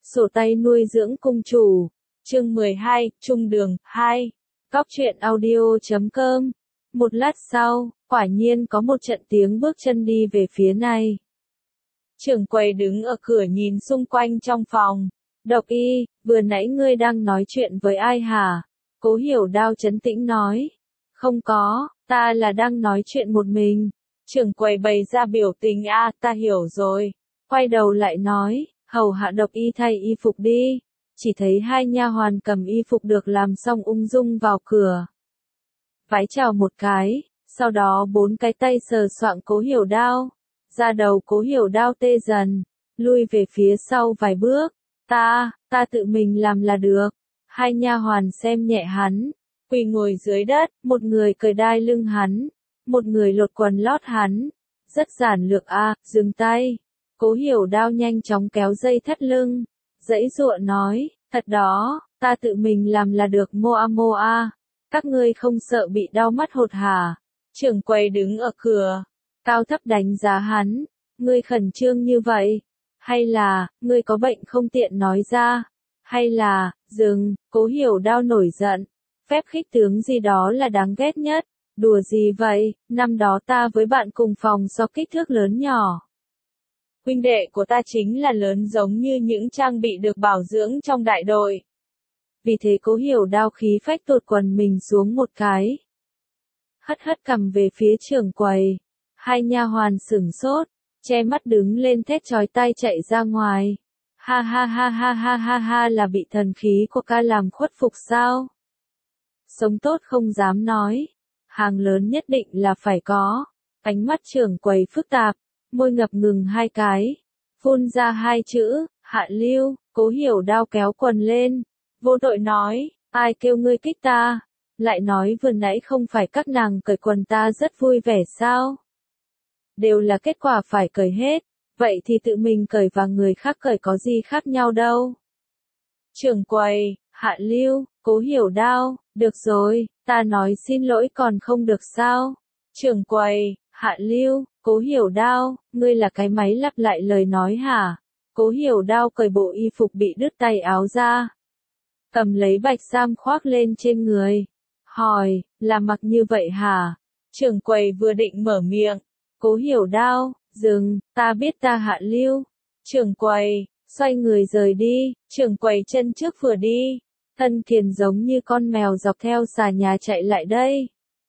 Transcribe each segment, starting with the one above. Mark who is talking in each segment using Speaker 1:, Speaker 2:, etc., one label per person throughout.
Speaker 1: Sổ tay nuôi dưỡng cung chủ. Chương 12, Trung đường, 2. Cóc truyện audio.com. Một lát sau, quả nhiên có một trận tiếng bước chân đi về phía này. Trưởng quầy đứng ở cửa nhìn xung quanh trong phòng. Độc Y, vừa nãy ngươi đang nói chuyện với ai hả? Cố Hiểu Đao trấn tĩnh nói. Không có, ta là đang nói chuyện một mình. Trưởng quầy bày ra biểu tình ta hiểu rồi. Quay đầu lại nói, hầu hạ Độc Y thay y phục đi. Chỉ thấy hai nha hoàn cầm y phục được làm xong ung dung vào cửa. Vái chào một cái, sau đó bốn cái tay sờ soạng Cố Hiểu Đao. Da đầu Cố Hiểu Đao tê dần, lui về phía sau vài bước. Ta tự mình làm là được. Hai nha hoàn xem nhẹ hắn, quỳ ngồi dưới đất, một người cởi đai lưng hắn, một người lột quần lót hắn. Rất giản lược dừng tay. Cố Hiểu Đao nhanh chóng kéo dây thắt lưng, giãy giụa nói, thật đó, ta tự mình làm là được moa. Các ngươi không sợ bị đau mắt hột hả? Trưởng quầy đứng ở cửa, cao thấp đánh giá hắn, ngươi khẩn trương như vậy, hay là, ngươi có bệnh không tiện nói ra, hay là, dừng. Cố Hiểu Đao nổi giận, phép khích tướng gì đó là đáng ghét nhất, đùa gì vậy, năm đó ta với bạn cùng phòng so kích thước lớn nhỏ. Huynh đệ của ta chính là lớn giống như những trang bị được bảo dưỡng trong đại đội. Vì thế Cố Hiểu Đao khí phách tụt quần mình xuống một cái. Hất cằm về phía trưởng quầy. Hai nha hoàn sửng sốt, che mắt đứng lên thét chói tai chạy ra ngoài. Ha là bị thần khí của ca làm khuất phục sao? Sống tốt không dám nói. Hàng lớn nhất định là phải có. Ánh mắt trưởng quầy phức tạp, môi ngập ngừng hai cái. Phun ra hai chữ, hạ lưu. Cố Hiểu Đao kéo quần lên. Vô tội nói, ai kêu ngươi kích ta? Lại nói vừa nãy không phải các nàng cởi quần ta rất vui vẻ sao? Đều là kết quả phải cởi hết, vậy thì tự mình cởi và người khác cởi có gì khác nhau đâu. Trưởng quầy, hạ lưu, Cố Hiểu Đao, được rồi, ta nói xin lỗi còn không được sao? Trưởng quầy, hạ lưu, Cố Hiểu Đao, ngươi là cái máy lặp lại lời nói hả? Cố Hiểu Đao cởi bộ y phục bị đứt tay áo ra, cầm lấy bạch sam khoác lên trên người, hỏi, là mặc như vậy hả? Trưởng quầy vừa định mở miệng, Cố Hiểu Đao, dừng, ta biết ta hạ lưu. Trưởng quầy, xoay người rời đi, trưởng quầy chân trước vừa đi, Thân Kiền giống như con mèo dọc theo xà nhà chạy lại đây.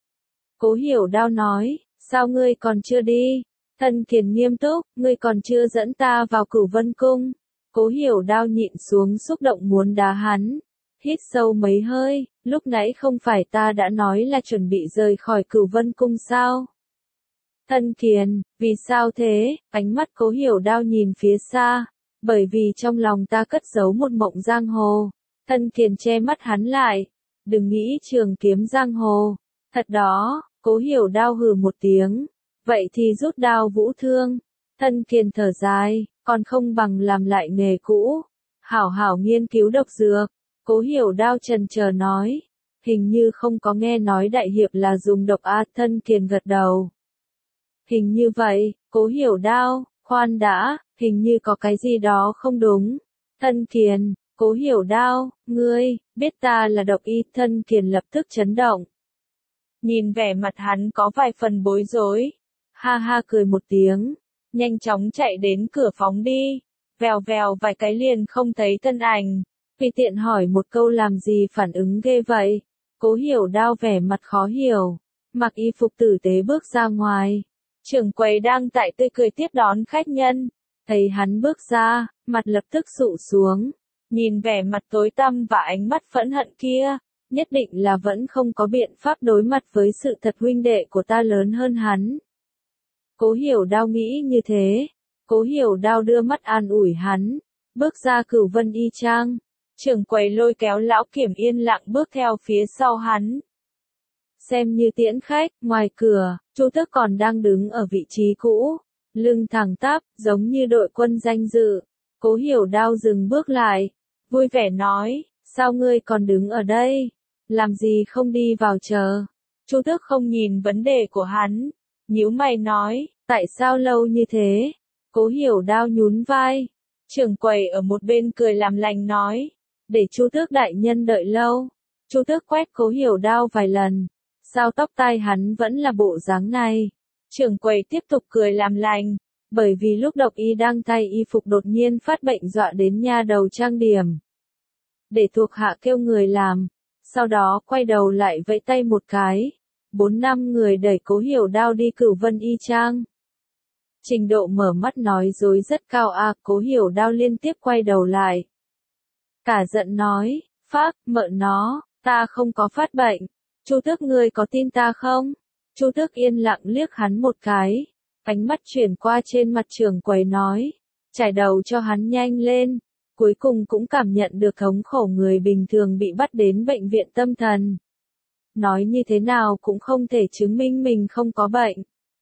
Speaker 1: Cố Hiểu Đao nói, sao ngươi còn chưa đi? Thân Kiền nghiêm túc, ngươi còn chưa dẫn ta vào Cửu Vân Cung. Cố Hiểu Đao nhịn xuống xúc động muốn đá hắn. Hít sâu mấy hơi, lúc nãy không phải ta đã nói là chuẩn bị rời khỏi Cửu Vân Cung sao? Thân Kiền, vì sao thế? Ánh mắt Cố Hiểu Đao nhìn phía xa, bởi vì trong lòng ta cất giấu một mộng giang hồ. Thân Kiền che mắt hắn lại, đừng nghĩ trường kiếm giang hồ. Thật đó, Cố Hiểu Đao hừ một tiếng, vậy thì rút đao vũ thương. Thân Kiền thở dài, còn không bằng làm lại nghề cũ, hảo hảo nghiên cứu độc dược. Cố Hiểu Đao chần chờ nói, hình như không có nghe nói đại hiệp là dùng độc Thân Kiền gật đầu. Hình như vậy. Cố Hiểu Đao, khoan đã, hình như có cái gì đó không đúng. Thân Kiền, Cố Hiểu Đao, ngươi, biết ta là Độc Y. Thân Kiền lập tức chấn động. Nhìn vẻ mặt hắn có vài phần bối rối. Ha cười một tiếng, nhanh chóng chạy đến cửa phóng đi. Vèo vài cái liền không thấy thân ảnh. Vì tiện hỏi một câu làm gì phản ứng ghê vậy. Cố Hiểu Đao vẻ mặt khó hiểu, mặc y phục tử tế bước ra ngoài. Trưởng quầy đang tại tươi cười tiếp đón khách nhân, thấy hắn bước ra, mặt lập tức sụ xuống, nhìn vẻ mặt tối tăm và ánh mắt phẫn hận kia, nhất định là vẫn không có biện pháp đối mặt với sự thật huynh đệ của ta lớn hơn hắn. Cố Hiểu Đao nghĩ như thế, Cố Hiểu Đao đưa mắt an ủi hắn, bước ra Cửu Vân Y Trang. Trưởng quầy lôi kéo lão kiểm yên lặng bước theo phía sau hắn. Xem như tiễn khách, ngoài cửa, Chu Tước còn đang đứng ở vị trí cũ, lưng thẳng tắp, giống như đội quân danh dự. Cố Hiểu Đao dừng bước lại, vui vẻ nói, sao ngươi còn đứng ở đây? Làm gì không đi vào chờ? Chu Tước không nhìn vấn đề của hắn, nhíu mày nói, tại sao lâu như thế? Cố Hiểu Đao nhún vai, Trưởng quầy ở một bên cười làm lành nói, để Chu Tước đại nhân đợi lâu. Chu Tước quét Cố Hiểu Đao vài lần, sao tóc tai hắn vẫn là bộ dáng này. Trưởng quầy tiếp tục cười làm lành, bởi vì lúc Độc Y đang thay y phục đột nhiên phát bệnh dọa đến nha đầu trang điểm. Để thuộc hạ kêu người làm, sau đó quay đầu lại vẫy tay một cái. 4-5 người đẩy Cố Hiểu Đao đi Cửu Vân Y Trang. Trình độ mở mắt nói dối rất cao Cố Hiểu Đao liên tiếp quay đầu lại. Cả giận nói, phác, mợ nó, ta không có phát bệnh. Chu Tước ngươi có tin ta không? Chu Tước yên lặng liếc hắn một cái. Ánh mắt chuyển qua trên mặt trưởng quầy nói, chải đầu cho hắn nhanh lên. Cuối cùng cũng cảm nhận được thống khổ người bình thường bị bắt đến bệnh viện tâm thần. Nói như thế nào cũng không thể chứng minh mình không có bệnh.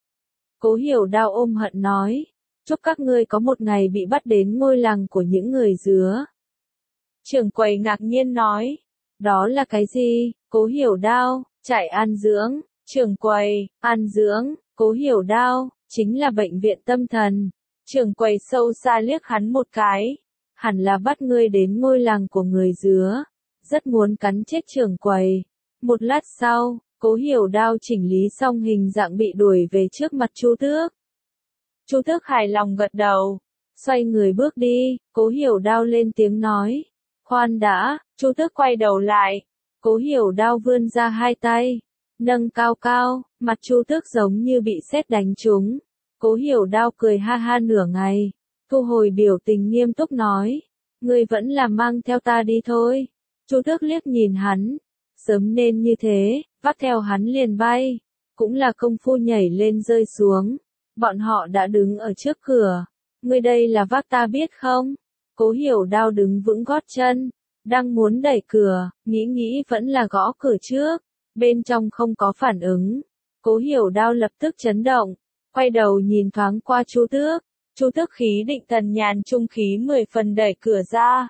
Speaker 1: Cố Hiểu Đao ôm hận nói, chúc các ngươi có một ngày bị bắt đến ngôi làng của những người dứa. Trưởng quầy ngạc nhiên nói, đó là cái gì? Cố Hiểu Đao, trại an dưỡng. Trưởng quầy, an dưỡng. Cố Hiểu Đao, chính là bệnh viện tâm thần. Trưởng quầy sâu xa liếc hắn một cái, hẳn là bắt ngươi đến ngôi làng của người dứa, rất muốn cắn chết trưởng quầy. Một lát sau, Cố Hiểu Đao chỉnh lý xong hình dạng bị đuổi về trước mặt Chu Tước. Chu Tước hài lòng gật đầu, xoay người bước đi. Cố Hiểu Đao lên tiếng nói, khoan đã. Chu Tước quay đầu lại, Cố Hiểu Đao vươn ra hai tay, nâng cao cao, mặt Chu Tước giống như bị sét đánh trúng. Cố Hiểu Đao cười ha ha nửa ngày, thu hồi biểu tình nghiêm túc nói, ngươi vẫn là mang theo ta đi thôi. Chu Tước liếc nhìn hắn, sớm nên như thế, vác theo hắn liền bay, cũng là công phu nhảy lên rơi xuống. Bọn họ đã đứng ở trước cửa, ngươi đây là vác ta biết không? Cố Hiểu Đao đứng vững gót chân, đang muốn đẩy cửa, nghĩ vẫn là gõ cửa trước, bên trong không có phản ứng. Cố Hiểu Đao lập tức chấn động, quay đầu nhìn thoáng qua Chu Tước. Chu Tước khí định thần nhàn trung khí 10 phần đẩy cửa ra.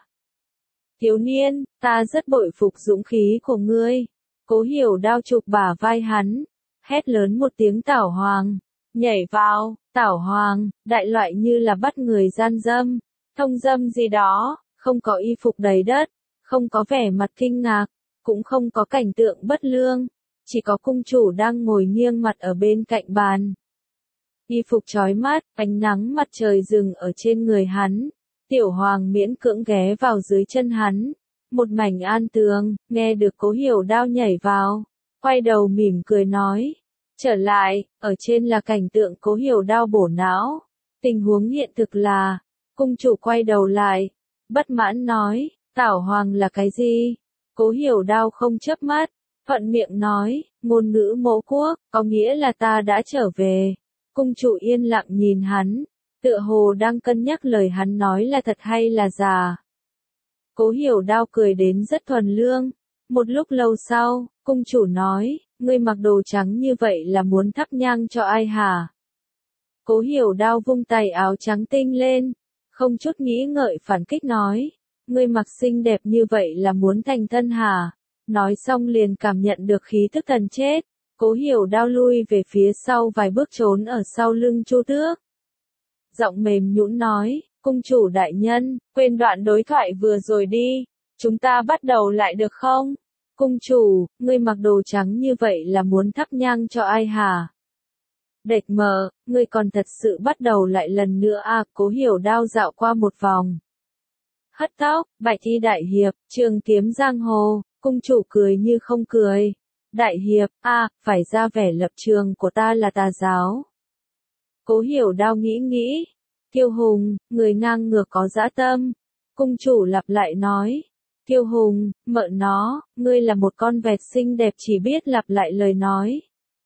Speaker 1: Thiếu niên, ta rất bội phục dũng khí của ngươi. Cố Hiểu Đao chụp bả vai hắn, hét lớn một tiếng tảo hoàng, nhảy vào. Tảo hoàng, đại loại như là bắt người gian dâm, thông dâm gì đó, không có y phục đầy đất, không có vẻ mặt kinh ngạc, cũng không có cảnh tượng bất lương, chỉ có cung chủ đang ngồi nghiêng mặt ở bên cạnh bàn. Y phục chói mắt, ánh nắng mặt trời rừng ở trên người hắn. Tiểu hoàng miễn cưỡng ghé vào dưới chân hắn. Một mảnh an tường, nghe được Cố Hiểu Đao nhảy vào. Quay đầu mỉm cười nói. Trở lại, ở trên là cảnh tượng Cố Hiểu Đao bổ não. Tình huống hiện thực là, cung chủ quay đầu lại. Bất mãn nói, tảo hoàng là cái gì? Cố Hiểu Đao không chớp mắt, thuận miệng nói, ngôn ngữ mẫu quốc, có nghĩa là ta đã trở về. Cung chủ yên lặng nhìn hắn, tựa hồ đang cân nhắc lời hắn nói là thật hay là giả. Cố Hiểu Đao cười đến rất thuần lương. Một lúc lâu sau, cung chủ nói, ngươi mặc đồ trắng như vậy là muốn thắp nhang cho ai hả? Cố Hiểu Đao vung tay áo trắng tinh lên, không chút nghĩ ngợi phản kích nói, ngươi mặc xinh đẹp như vậy là muốn thành thân hả? Nói xong liền cảm nhận được khí tức thần chết. Cố Hiểu Đao lui về phía sau vài bước trốn ở sau lưng Chu Tước. Giọng mềm nhũn nói, cung chủ đại nhân, quên đoạn đối thoại vừa rồi đi, chúng ta bắt đầu lại được không? Cung chủ, ngươi mặc đồ trắng như vậy là muốn thắp nhang cho ai hả? Đệt mờ, ngươi còn thật sự bắt đầu lại lần nữa Cố Hiểu Đao dạo qua một vòng. Hất tóc, Bạch Y đại hiệp, trường kiếm giang hồ, cung chủ cười như không cười. Đại hiệp, phải ra vẻ lập trường của ta là tà giáo. Cố Hiểu Đao nghĩ. Kiêu Hùng, người ngang ngược có dã tâm. Cung chủ lặp lại nói. Kiêu Hùng, mợ nó, ngươi là một con vẹt xinh đẹp chỉ biết lặp lại lời nói.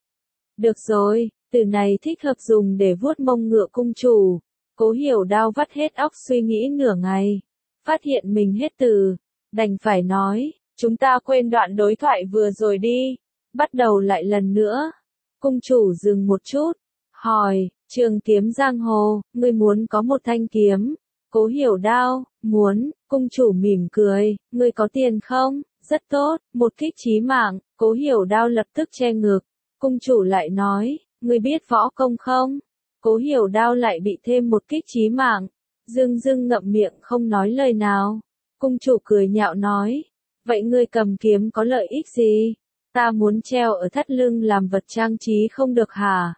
Speaker 1: Được rồi, từ này thích hợp dùng để vuốt mông ngựa cung chủ. Cố Hiểu Đao vắt hết óc suy nghĩ nửa ngày. Phát hiện mình hết từ, đành phải nói. Chúng ta quên đoạn đối thoại vừa rồi đi, bắt đầu lại lần nữa. Cung chủ dừng một chút, hỏi, trường kiếm giang hồ, ngươi muốn có một thanh kiếm? Cố Hiểu Đao, muốn. Cung chủ mỉm cười, ngươi có tiền không? Rất tốt, một kích chí mạng. Cố Hiểu Đao lập tức che ngực. Cung chủ lại nói, ngươi biết võ công không? Cố Hiểu Đao lại bị thêm một kích chí mạng. Dương Dưng ngậm miệng không nói lời nào. Cung chủ cười nhạo nói, vậy ngươi cầm kiếm có lợi ích gì? Ta muốn treo ở thắt lưng làm vật trang trí không được hả?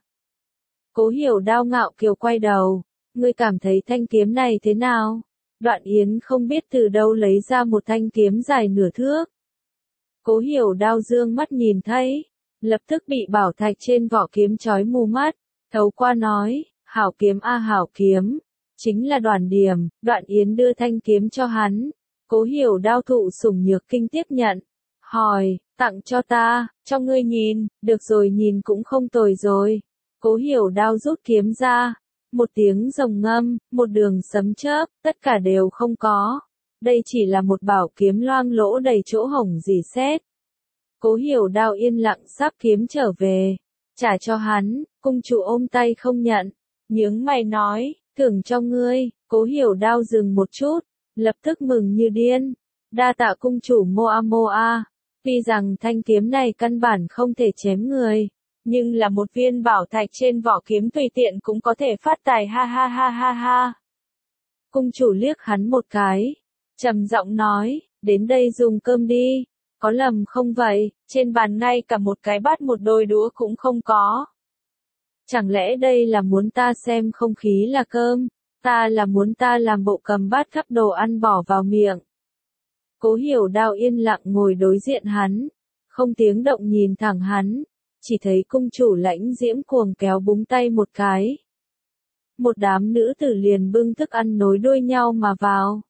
Speaker 1: Cố Hiểu Đao ngạo kiều quay đầu, ngươi cảm thấy thanh kiếm này thế nào? Đoạn Yến không biết từ đâu lấy ra một thanh kiếm dài nửa thước. Cố Hiểu Đao dương mắt nhìn thấy, lập tức bị bảo thạch trên vỏ kiếm chói mù mắt, thấu qua nói, hảo kiếm a hảo kiếm, chính là Đoàn Điểm. Đoạn Yến đưa thanh kiếm cho hắn, Cố Hiểu Đao thụ sủng nhược kinh tiếp nhận, hỏi, tặng cho ta, cho ngươi nhìn, được rồi, nhìn cũng không tồi rồi. Cố Hiểu Đao rút kiếm ra, một tiếng rồng ngâm, một đường sấm chớp, tất cả đều không có. Đây chỉ là một bảo kiếm loang lỗ đầy chỗ hổng rỉ sét. Cố Hiểu Đao yên lặng sắp kiếm trở về, trả cho hắn. Cung chủ ôm tay không nhận, nhướng mày nói, thưởng cho ngươi. Cố Hiểu Đao dừng một chút, lập tức mừng như điên, đa tạ cung chủ Moa Moa. Tuy rằng thanh kiếm này căn bản không thể chém người, nhưng là một viên bảo thạch trên vỏ kiếm tùy tiện cũng có thể phát tài, ha ha ha ha ha. Cung chủ liếc hắn một cái, trầm giọng nói, đến đây dùng cơm đi, có lầm không vậy, trên bàn ngay cả một cái bát một đôi đũa cũng không có. Chẳng lẽ đây là muốn ta xem không khí là cơm, ta là muốn ta làm bộ cầm bát khắp đồ ăn bỏ vào miệng. Cố Hiểu Đao yên lặng ngồi đối diện hắn, không tiếng động nhìn thẳng hắn, chỉ thấy cung chủ Lãnh Diễm cuồng kéo búng tay một cái. Một đám nữ tử liền bưng thức ăn nối đuôi nhau mà vào.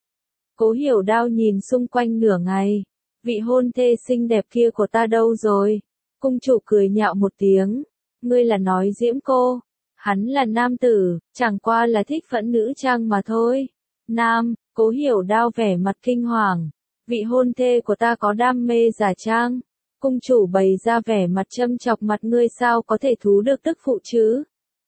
Speaker 1: Cố Hiểu Đao nhìn xung quanh nửa ngày, vị hôn thê xinh đẹp kia của ta đâu rồi? Cung chủ cười nhạo một tiếng, ngươi là nói Diễm cô, hắn là nam tử, chẳng qua là thích phẫn nữ trang mà thôi. Nam, Cố Hiểu Đao vẻ mặt kinh hoàng, vị hôn thê của ta có đam mê giả trang. Cung chủ bày ra vẻ mặt châm chọc, mặt ngươi sao có thể thú được tức phụ chứ?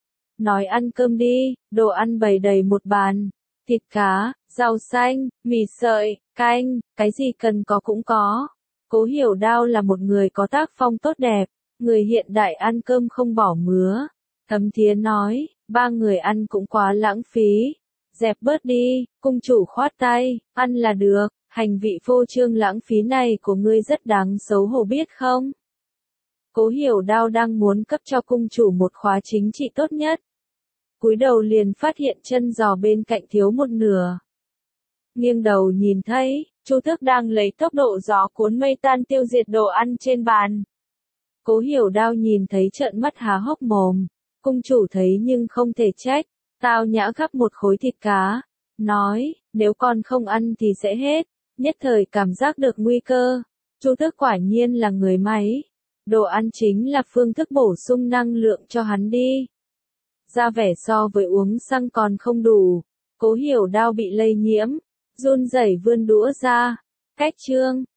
Speaker 1: Nói ăn cơm đi, đồ ăn bày đầy một bàn, thịt cá, rau xanh, mì sợi, canh, cái gì cần có cũng có. Cố Hiểu Đao là một người có tác phong tốt đẹp, người hiện đại ăn cơm không bỏ mứa. Thấm Thiến nói, ba người ăn cũng quá lãng phí, dẹp bớt đi. Cung chủ khoát tay, ăn là được, hành vị phô trương lãng phí này của ngươi rất đáng xấu hổ biết không? Cố Hiểu Đao đang muốn cấp cho cung chủ một khóa chính trị tốt nhất, cúi đầu liền phát hiện chân giò bên cạnh thiếu một nửa. Nghiêng đầu nhìn thấy, Chu Tước đang lấy tốc độ gió cuốn mây tan tiêu diệt đồ ăn trên bàn. Cố Hiểu Đao nhìn thấy trợn mắt há hốc mồm, cung chủ thấy nhưng không thể trách, tao nhã gắp một khối thịt cá, nói, nếu con không ăn thì sẽ hết, nhất thời cảm giác được nguy cơ. Chu Tước quả nhiên là người máy, đồ ăn chính là phương thức bổ sung năng lượng cho hắn đi. Ra vẻ so với uống xăng còn không đủ, Cố Hiểu Đao bị lây nhiễm, run rẩy vươn đũa ra, cách chương.